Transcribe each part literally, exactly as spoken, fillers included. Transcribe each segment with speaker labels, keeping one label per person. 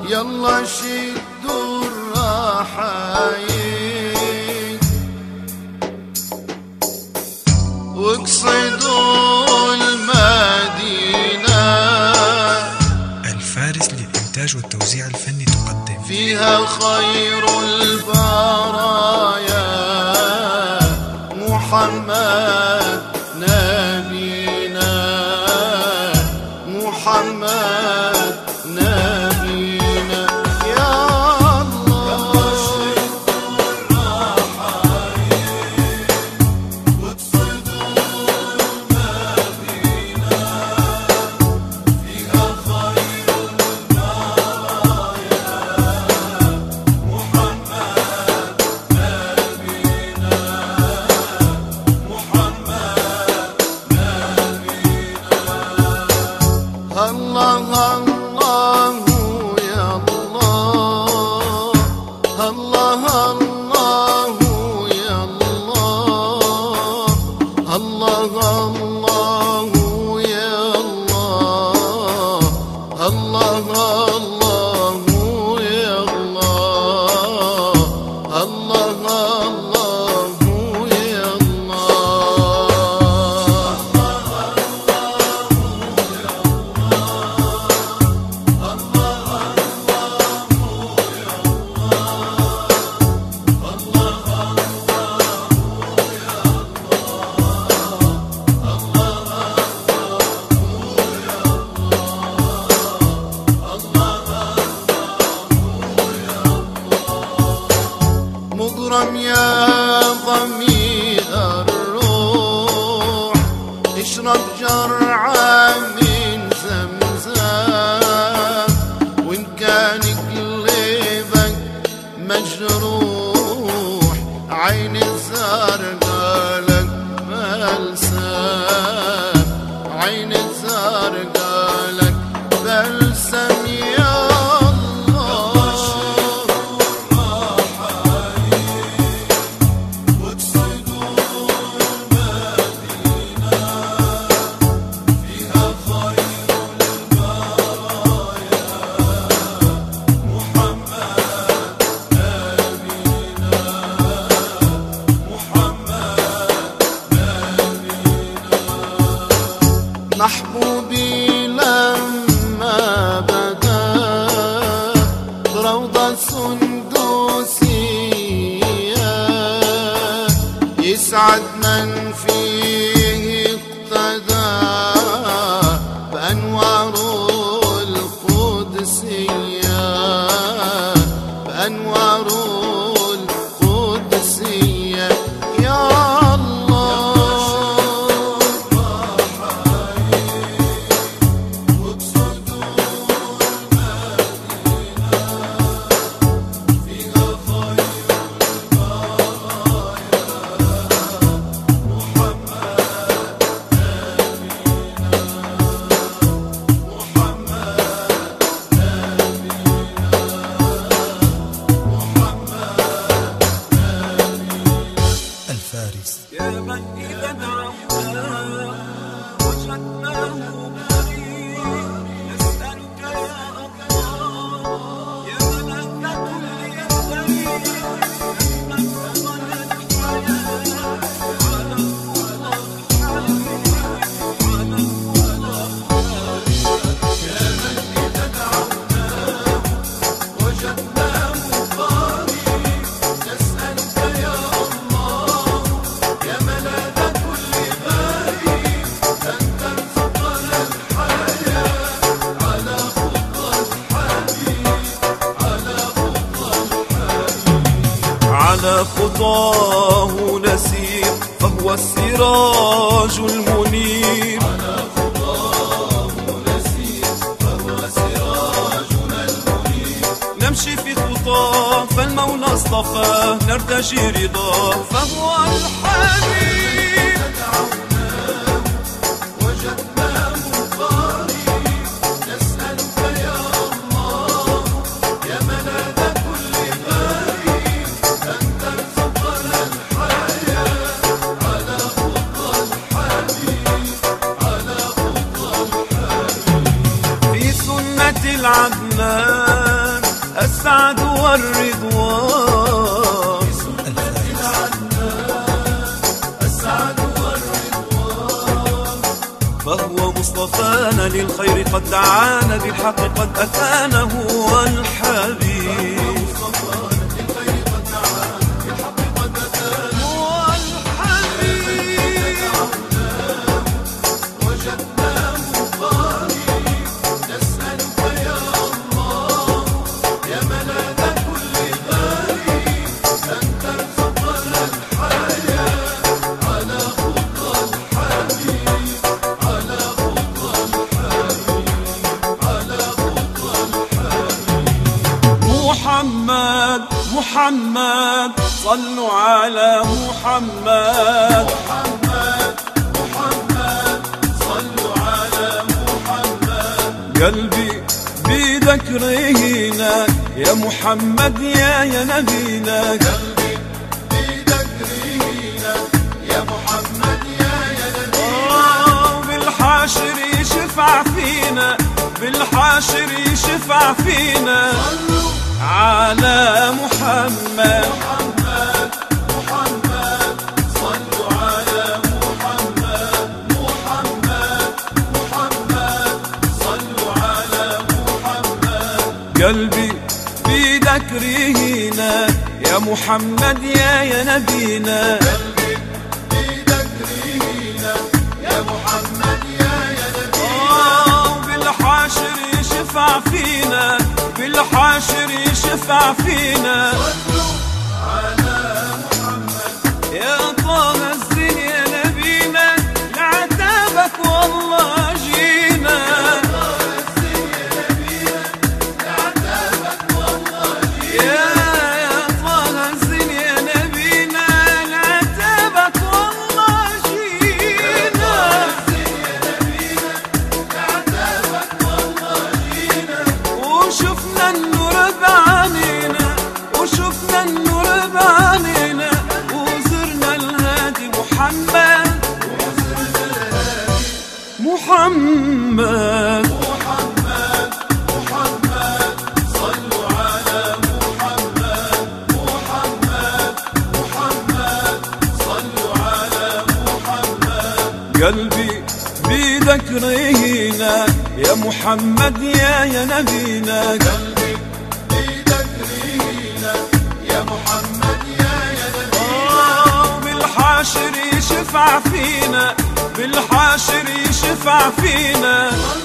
Speaker 1: يلا شدوا الرحايل واقصدوا المدينة.
Speaker 2: الفارس للإنتاج والتوزيع الفني تقدم
Speaker 1: فيها خير البرايا محمد نبينا، محمد نبينا. يا الله شدوا الرحايل واقصدوا المدينة. فيها خير البرايا محمد نبينا، محمد نبينا. الله الله يا الله، الله الله يا الله، الله الله يا الله، الله الله يا الله، الله الله يا مغرم يا ضمير الروح، اشرب جرعة من زمزم. وإن كان قلبك مجروح عين الزرقاء لك بلسم، عين الزرقاء لك بلسم. يا محبوبي لما بدا روضة سندوسية، يسعد من فيه اقتدى بأنوار القدسية، بأنوار القدسية. يا
Speaker 3: يا من إذا دعوناه وجدناه قريب، نسألك يا الله يا ملك كل يدين أن تفضل الحياة على على يا من إذا دعوناه وجدناه قريب، نسألك يا على خطاه نسير فهو السراج المنير، على خطاه نسير فهو سراجنا المنير. نمشي في خطاه فالمولى اصطفاه، نرتجي رضاه فهو الحبيب. دعوناه وجدناه قريب، نسألك يا الله يا ملاذ كل غريب أن ترزقنا الحياة على خطى الحبيب، على خطى الحبيب. في سنة العدنان السعد والرضوان. فهو مصطفانا للخير قد دعانا بالحق قد أتانا هو الحبيب. محمد محمد صلوا على محمد.
Speaker 1: محمد محمد صلوا على محمد.
Speaker 3: قلبي بذكرهنا يا محمد يا يا نبينا.
Speaker 1: قلبي بذكرهنا يا محمد يا يا نبينا.
Speaker 3: بالحاشر يشفع فينا بالحاشر يشفع فينا. على محمد
Speaker 1: محمد محمد صلوا على محمد. محمد محمد صلوا على محمد.
Speaker 3: قلبي بذكرهنا يا محمد يا يا نبينا.
Speaker 1: قلبي بذكرهنا يا محمد يا يا نبينا.
Speaker 3: بالحاشر يشفع فينا بالحاشر يشفع فينا.
Speaker 1: صلوا على محمد.
Speaker 3: يا طه الزين يا نبينا لعتابك والله جينا. يا يا طه الزين يا نبينا لعتابك والله جينا. وشفنا النور بعينينا وشفنا النور بعينينا وزرنا الهادي محمد. محمد
Speaker 1: محمد محمد صلوا على محمد. محمد محمد صلوا على محمد.
Speaker 3: قلبي بذكرهنا يا محمد يا يا نبينا.
Speaker 1: قلبي بذكرهنا يا محمد يا يا نبينا.
Speaker 3: بالحاشر يشفع فينا بالحاشر يشفع فينا.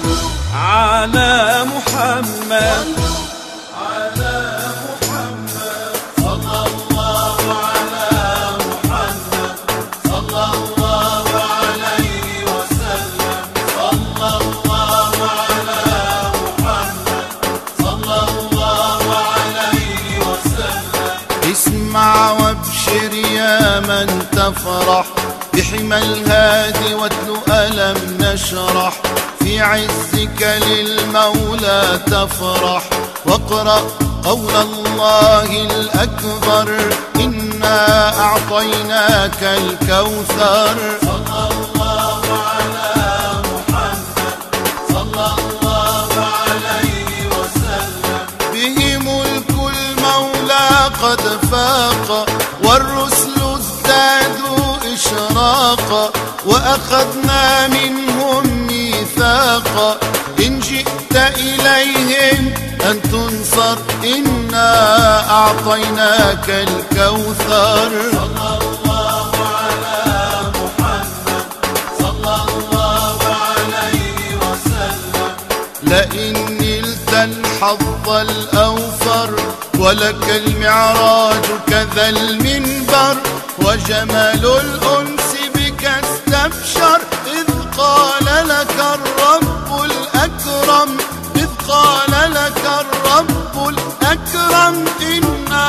Speaker 3: على محمد
Speaker 1: على محمد صلى الله على محمد. صلى الله عليه وسلم. صلى الله على محمد. صلى الله عليه وسلم. اسمع وابشر يا من تفرح بحمى الهادي واتل ألم نشرح. في عزك للمولى تفرح واقرأ قول الله الأكبر. إنا أعطيناك الكوثر. صلى الله على محمد. صلى الله عليه وسلم. به ملك المولى قد فاق والرسل ازدادوا إشراقا. وأخذنا منهم ميثاقا إن جئت إليهم أن تنصر. إنا أعطيناك الكوثر. صلى الله على محمد. صلى الله عليه وسلم. لئن نلت الحظ الأوفر ولك المعراج كذا المنبر. وجمال الأنس بك استبشر إذ قال لك الرب الأكرم. إذ قال لك الرب الأكرم إنا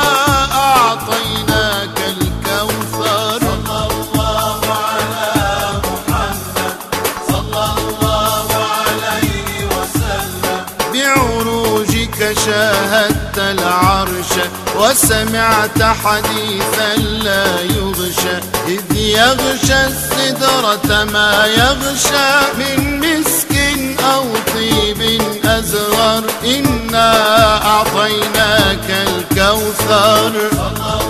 Speaker 1: أعطيناك الكوثر. صلى الله على محمد. صلى الله عليه وسلم. بعروجك شاهدت العرش وسمعت حديثا لا يغشى. إذ يغشى السدرة ما يغشى من مسك أو طيب أزغر. إنا أعطيناك وثار